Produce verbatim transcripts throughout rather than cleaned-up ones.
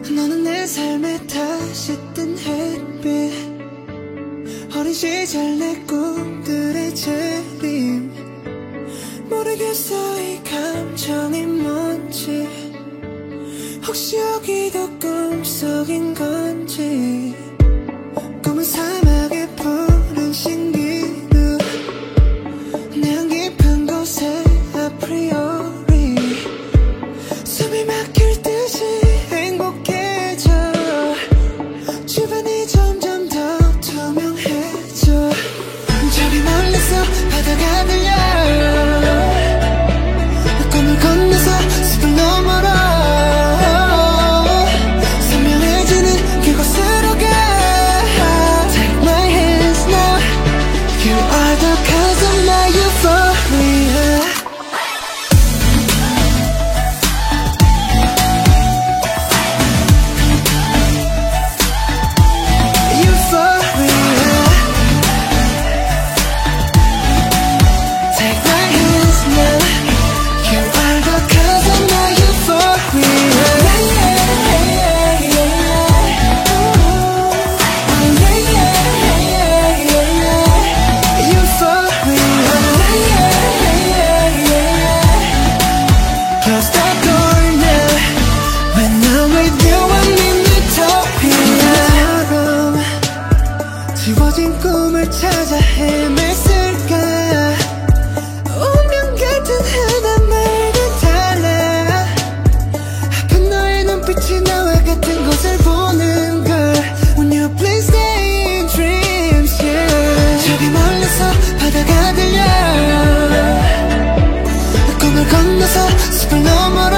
너는 내 삶에 다시 뜬 햇빛, 어린 시절 내 꿈들의 재림. 모르겠어 이 감정이 뭔지, 혹시 여기도 꿈속인 건지. 꿈은 사막의 푸른 신기루, 내 안 깊은 곳에 아프리오리 숨이 막힐 듯이 행복해져. 주변이 점점 더 투명해져. 저기 멀리서 바다가 들려, 꿈을 건너서 숲을 너머로 선명해지는 그곳으로 가. Take my hands now, you are the cause of my euphoria. 지워진 꿈을 찾아 헤맸을까. 운명 같은 흔한 말과 달라, 아픈 너의 눈빛이 나와 같은 것을 보는 걸. When you please stay in dreams, yeah. 저기 멀리서 바다가 들려, 꿈을 건너서 숲을 너머로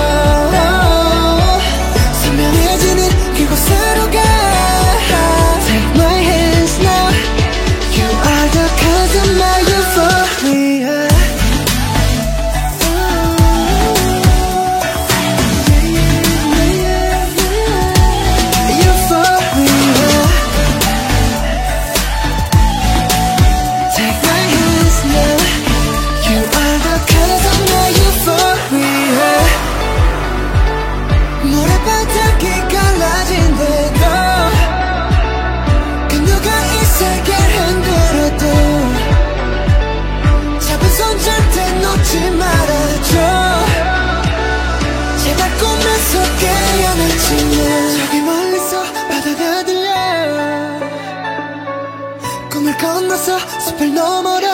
선명해지는 그곳으로 가. 저기 멀리서 바다가 들려, 꿈을 건너서 숲을 너머로